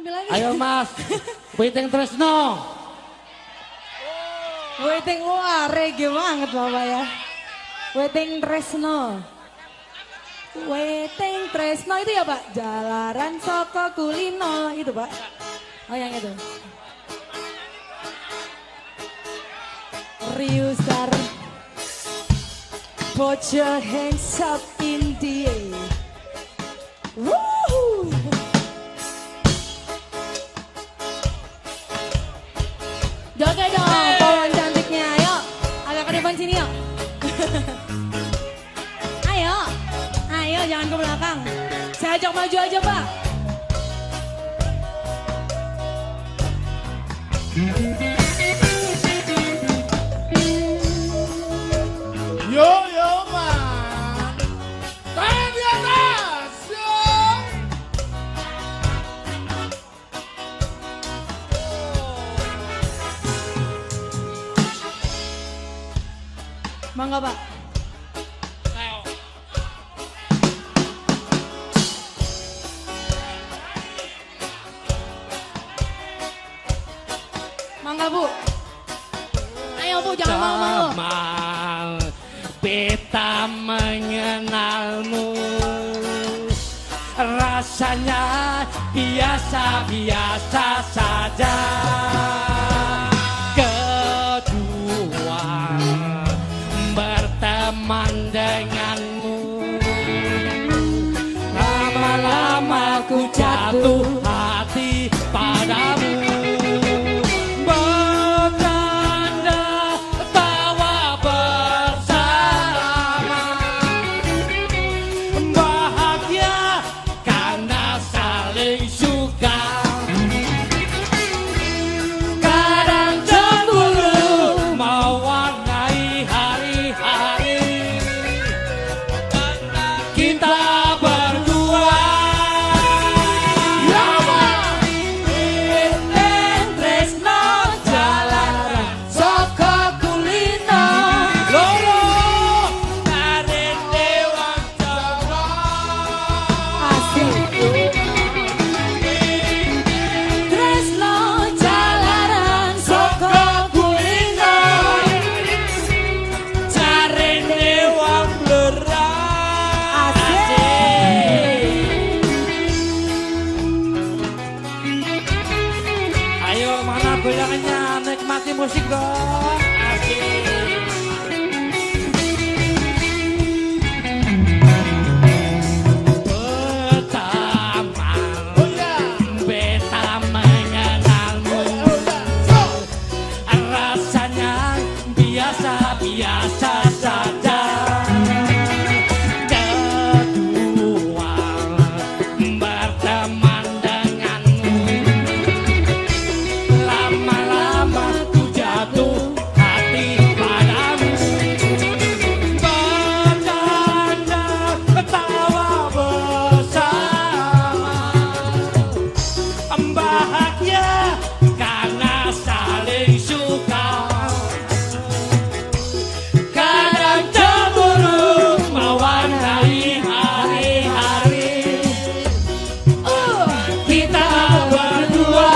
ambil lagi. Ayo Mas, Witing Tresno. Witing, wah reggae banget Bapak ya. Witing Tresno. Witing Tresno itu ya Pak? Jalaran Soko Kulino itu Pak. Oh yang itu. Riusar. Put your hands up in the air. Woo! Joget dong, pawan cantiknya. Ayo, agak ke depan sini yuk. Ayo, ayo jangan ke belakang. Saya ajak maju aja Pak. Yo yo man, tangan di atas, yo. Mangga Pak. Mangga Bu. Ayo Bu, jangan malu-malu. Beta mengenalmu, rasanya biasa-biasa saja. Kedua, berteman denganmu, lama-lama ku jatuh hati padamu. Nikmati musik dong. Asik. Pertama, beta mengenalmu, rasanya biasa-biasa saja. Kedua, berteman denganmu, lama-lama ku jatuh hati padamu. Bercanda, ketawa bersama, bahagia karena saling suka. Kadang cemburu mewarnai hari-hari kita berdua.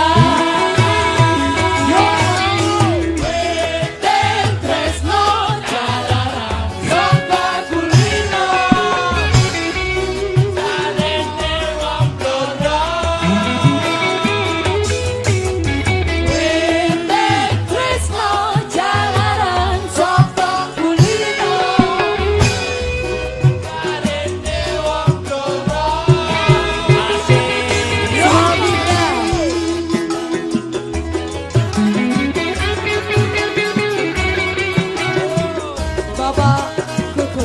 Bapak Kuku.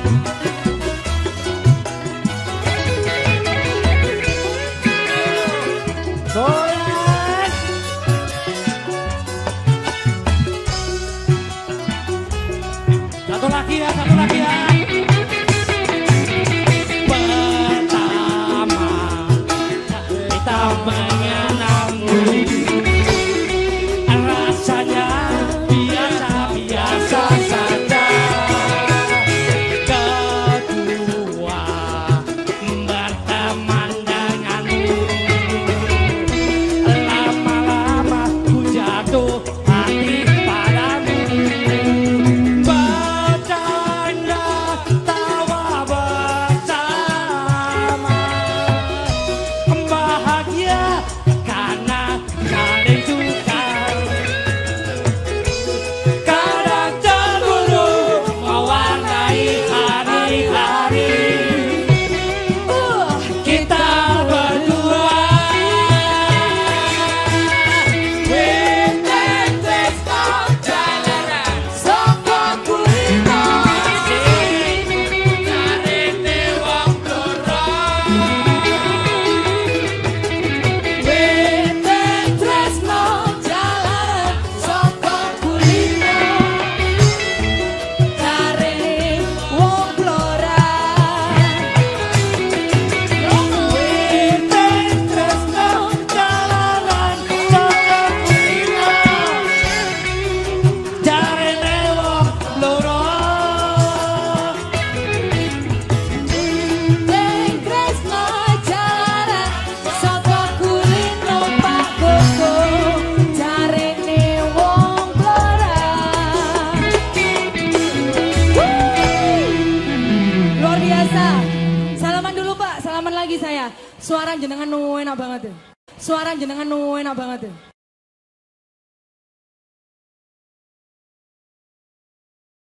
Goyang. Satu lagi ya, satu lagi ya. Pertama, kita mengenalmu, rasanya biasa-biasa saja. Kedua, berteman denganmu, lagi saya. Suara jenengan enak banget tuh. Suara jenengan enak banget tuh.